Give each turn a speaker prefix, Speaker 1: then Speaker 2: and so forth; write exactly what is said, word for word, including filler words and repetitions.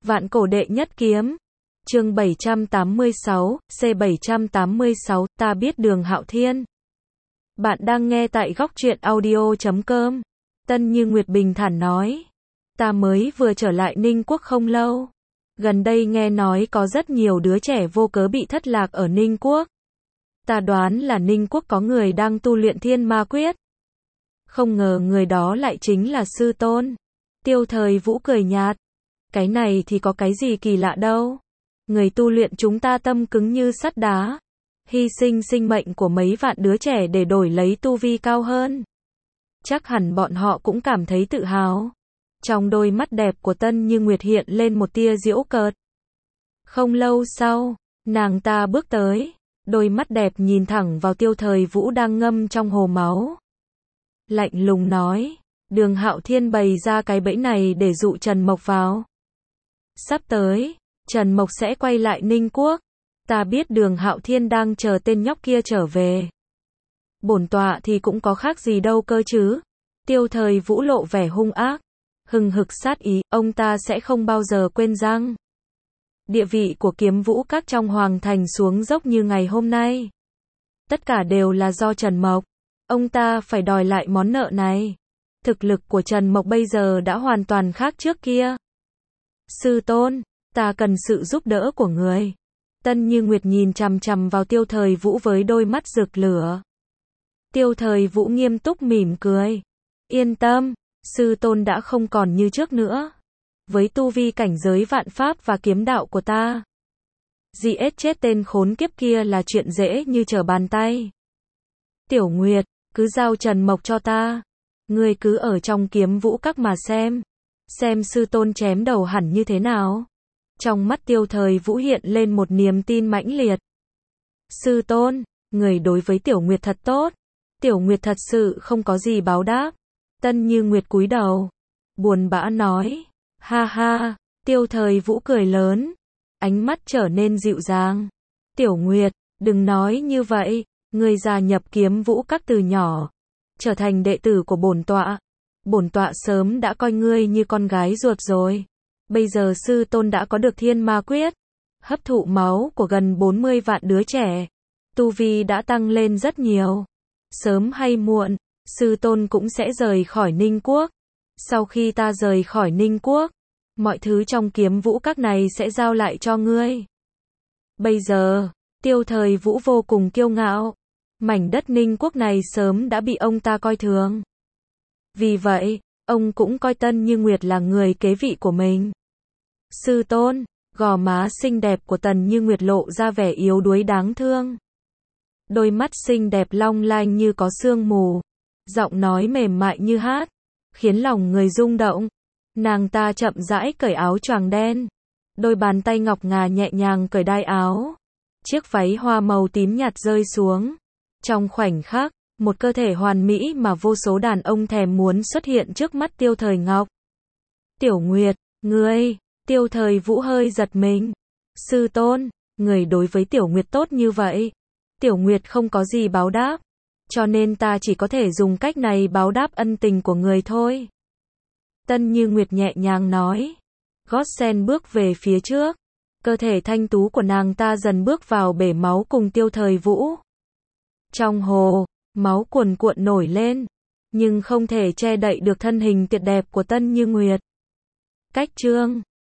Speaker 1: Vạn cổ đệ nhất kiếm. Chương bảy trăm tám mươi sáu, C bảy trăm tám mươi sáu, ta biết Đường Hạo Thiên. Bạn đang nghe tại góc truyện audio chấm com. Tân Như Nguyệt bình thản nói. Ta mới vừa trở lại Ninh Quốc không lâu. Gần đây nghe nói có rất nhiều đứa trẻ vô cớ bị thất lạc ở Ninh Quốc. Ta đoán là Ninh Quốc có người đang tu luyện thiên ma quyết. Không ngờ người đó lại chính là sư tôn. Tiêu Thời Vũ cười nhạt. Cái này thì có cái gì kỳ lạ đâu. Người tu luyện chúng ta tâm cứng như sắt đá. Hy sinh sinh mệnh của mấy vạn đứa trẻ để đổi lấy tu vi cao hơn. Chắc hẳn bọn họ cũng cảm thấy tự hào. Trong đôi mắt đẹp của Tân Như Nguyệt hiện lên một tia giễu cợt. Không lâu sau, nàng ta bước tới. Đôi mắt đẹp nhìn thẳng vào Tiêu Thời Vũ đang ngâm trong hồ máu. Lạnh lùng nói. Đường Hạo Thiên bày ra cái bẫy này để dụ Trần Mộc vào. Sắp tới, Trần Mộc sẽ quay lại Ninh Quốc. Ta biết Đường Hạo Thiên đang chờ tên nhóc kia trở về. Bổn tọa thì cũng có khác gì đâu cơ chứ. Tiêu Thời Vũ lộ vẻ hung ác. Hừng hực sát ý, ông ta sẽ không bao giờ quên rằng địa vị của Kiếm Vũ Các trong Hoàng Thành xuống dốc như ngày hôm nay. Tất cả đều là do Trần Mộc. Ông ta phải đòi lại món nợ này. Thực lực của Trần Mộc bây giờ đã hoàn toàn khác trước kia. Sư tôn, ta cần sự giúp đỡ của người. Tân Như Nguyệt nhìn chằm chằm vào Tiêu Thời Vũ với đôi mắt rực lửa. Tiêu Thời Vũ nghiêm túc mỉm cười. Yên tâm, sư tôn đã không còn như trước nữa. Với tu vi cảnh giới vạn pháp và kiếm đạo của ta, giết chết tên khốn kiếp kia là chuyện dễ như trở bàn tay. Tiểu Nguyệt, cứ giao Trần Mộc cho ta. Ngươi cứ ở trong Kiếm Vũ Các mà xem. Xem sư tôn chém đầu hẳn như thế nào. Trong mắt Tiêu Thời Vũ hiện lên một niềm tin mãnh liệt. Sư tôn, người đối với Tiểu Nguyệt thật tốt. Tiểu Nguyệt thật sự không có gì báo đáp. Tân Như Nguyệt cúi đầu, buồn bã nói. Ha ha, Tiêu Thời Vũ cười lớn. Ánh mắt trở nên dịu dàng. Tiểu Nguyệt, đừng nói như vậy. Người gia nhập Kiếm Vũ Các từ nhỏ, trở thành đệ tử của bổn tọa. Bổn tọa sớm đã coi ngươi như con gái ruột rồi. Bây giờ sư tôn đã có được thiên ma quyết, hấp thụ máu của gần bốn mươi vạn đứa trẻ. Tu vi đã tăng lên rất nhiều. Sớm hay muộn, sư tôn cũng sẽ rời khỏi Ninh Quốc. Sau khi ta rời khỏi Ninh Quốc, mọi thứ trong Kiếm Vũ Các này sẽ giao lại cho ngươi. Bây giờ, Tiêu Thời Vũ vô cùng kiêu ngạo. Mảnh đất Ninh Quốc này sớm đã bị ông ta coi thường. Vì vậy, ông cũng coi Tân Như Nguyệt là người kế vị của mình. Sư tôn, gò má xinh đẹp của Tần Như Nguyệt lộ ra vẻ yếu đuối đáng thương. Đôi mắt xinh đẹp long lanh như có sương mù. Giọng nói mềm mại như hát, khiến lòng người rung động. Nàng ta chậm rãi cởi áo choàng đen. Đôi bàn tay ngọc ngà nhẹ nhàng cởi đai áo. Chiếc váy hoa màu tím nhạt rơi xuống. Trong khoảnh khắc, một cơ thể hoàn mỹ mà vô số đàn ông thèm muốn xuất hiện trước mắt Tiêu Thời Ngọc. Tiểu Nguyệt, ngươi, Tiêu Thời Vũ hơi giật mình. Sư tôn, người đối với Tiểu Nguyệt tốt như vậy. Tiểu Nguyệt không có gì báo đáp. Cho nên ta chỉ có thể dùng cách này báo đáp ân tình của người thôi. Tân Như Nguyệt nhẹ nhàng nói. Gót sen bước về phía trước. Cơ thể thanh tú của nàng ta dần bước vào bể máu cùng Tiêu Thời Vũ. Trong hồ, máu cuồn cuộn nổi lên, nhưng không thể che đậy được thân hình tuyệt đẹp của Tân Như Nguyệt. Cách chương